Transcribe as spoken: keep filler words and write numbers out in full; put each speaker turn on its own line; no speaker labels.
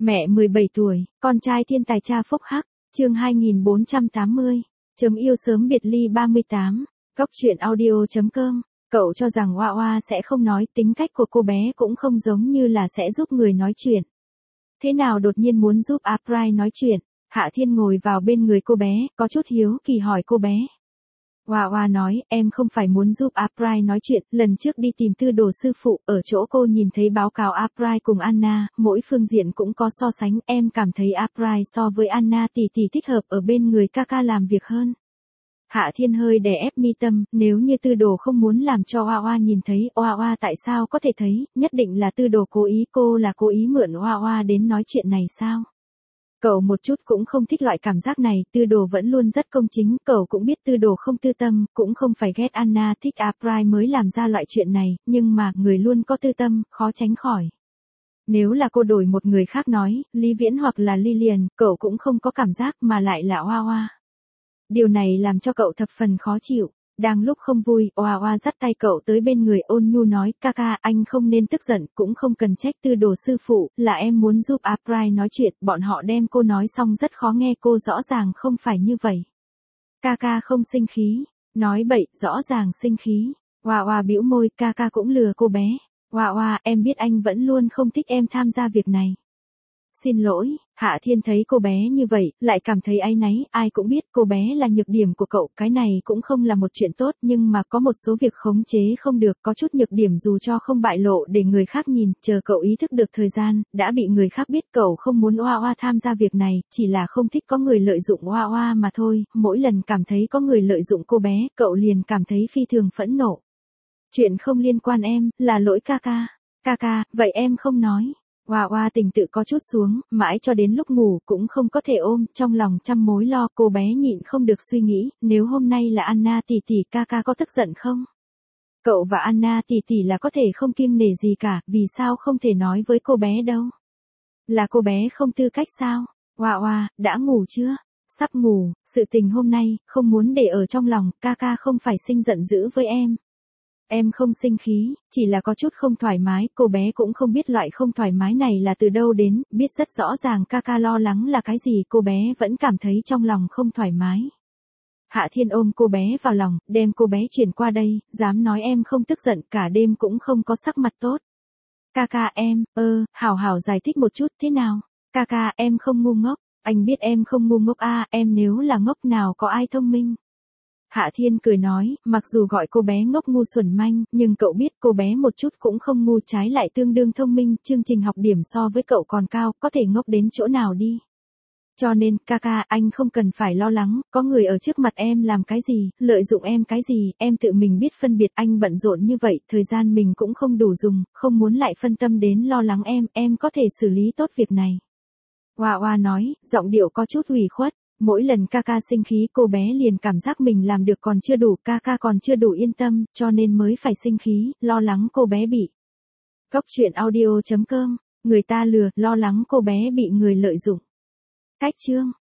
Mẹ mười bảy tuổi, con trai thiên tài cha phúc hắc, chương hai nghìn bốn trăm tám mươi. Chấm yêu sớm biệt ly ba mươi tám. Góc truyện audio chấm com. Cậu cho rằng Oa Oa sẽ không nói, tính cách của cô bé cũng không giống như là sẽ giúp người nói chuyện. Thế nào đột nhiên muốn giúp April nói chuyện? Hạ Thiên ngồi vào bên người cô bé, có chút hiếu kỳ hỏi cô bé. Oa Oa nói, em không phải muốn giúp April nói chuyện, lần trước đi tìm tư đồ sư phụ, ở chỗ cô nhìn thấy báo cáo April cùng Anna, mỗi phương diện cũng có so sánh, em cảm thấy April so với Anna tỷ tỷ thích hợp ở bên người ca ca làm việc hơn. Hạ Thiên hơi đè ép mi tâm, nếu như tư đồ không muốn làm cho Oa Oa nhìn thấy, Oa Oa tại sao có thể thấy, nhất định là tư đồ cố ý, cô là cố ý mượn Oa Oa đến nói chuyện này sao? Cậu một chút cũng không thích loại cảm giác này, tư đồ vẫn luôn rất công chính, cậu cũng biết tư đồ không tư tâm, cũng không phải ghét Anna thích April mới làm ra loại chuyện này, nhưng mà, người luôn có tư tâm, khó tránh khỏi. Nếu là cô đổi một người khác nói, Lý Viễn hoặc là Lilian, cậu cũng không có cảm giác mà lại là Oa Oa. Điều này làm cho cậu thập phần khó chịu. Đang lúc không vui, Oa Oa dắt tay cậu tới bên người ôn nhu nói, ca ca, anh không nên tức giận, cũng không cần trách tư đồ sư phụ, là em muốn giúp April nói chuyện, bọn họ đem cô nói xong rất khó nghe, cô rõ ràng không phải như vậy. Ca ca không sinh khí, nói bậy, rõ ràng sinh khí. Oa Oa bĩu môi, ca ca cũng lừa cô bé. Oa Oa, em biết anh vẫn luôn không thích em tham gia việc này. Xin lỗi. Hạ Thiên thấy cô bé như vậy, lại cảm thấy áy náy, ai cũng biết cô bé là nhược điểm của cậu, cái này cũng không là một chuyện tốt, nhưng mà có một số việc khống chế không được, có chút nhược điểm dù cho không bại lộ để người khác nhìn, chờ cậu ý thức được thời gian, đã bị người khác biết cậu không muốn Oa Oa tham gia việc này, chỉ là không thích có người lợi dụng Oa Oa mà thôi, mỗi lần cảm thấy có người lợi dụng cô bé, cậu liền cảm thấy phi thường phẫn nộ. Chuyện không liên quan em, là lỗi ca ca. Ca ca, vậy em không nói. Oa Oa tình tự có chút xuống, mãi cho đến lúc ngủ cũng không có thể ôm, trong lòng trăm mối lo, cô bé nhịn không được suy nghĩ, nếu hôm nay là Anna tỷ tỷ, ca ca có tức giận không? Cậu và Anna tỷ tỷ là có thể không kiêng nể gì cả, vì sao không thể nói với cô bé đâu? Là cô bé không tư cách sao? Oa Oa, đã ngủ chưa? Sắp ngủ, sự tình hôm nay, không muốn để ở trong lòng, ca ca không phải sinh giận dữ với em. Em không sinh khí, chỉ là có chút không thoải mái, cô bé cũng không biết loại không thoải mái này là từ đâu đến, biết rất rõ ràng ca ca lo lắng là cái gì, cô bé vẫn cảm thấy trong lòng không thoải mái. Hạ Thiên ôm cô bé vào lòng, đem cô bé chuyển qua đây, dám nói em không tức giận, cả đêm cũng không có sắc mặt tốt. Ca ca em, ơ, hảo hảo giải thích một chút, thế nào? Ca ca, em không ngu ngốc, anh biết em không ngu ngốc a, em nếu là ngốc nào có ai thông minh. Hạ Thiên cười nói, mặc dù gọi cô bé ngốc ngu xuẩn manh, nhưng cậu biết cô bé một chút cũng không ngu, trái lại tương đương thông minh, chương trình học điểm so với cậu còn cao, có thể ngốc đến chỗ nào đi. Cho nên, ca ca, anh không cần phải lo lắng, có người ở trước mặt em làm cái gì, lợi dụng em cái gì, em tự mình biết phân biệt, anh bận rộn như vậy, thời gian mình cũng không đủ dùng, không muốn lại phân tâm đến lo lắng em, em có thể xử lý tốt việc này. Oa Oa nói, giọng điệu có chút ủy khuất. Mỗi lần ca ca sinh khí cô bé liền cảm giác mình làm được còn chưa đủ, ca ca còn chưa đủ yên tâm, cho nên mới phải sinh khí, lo lắng cô bé bị. Góc truyện audio chấm com, người ta lừa, lo lắng cô bé bị người lợi dụng. Cách chương.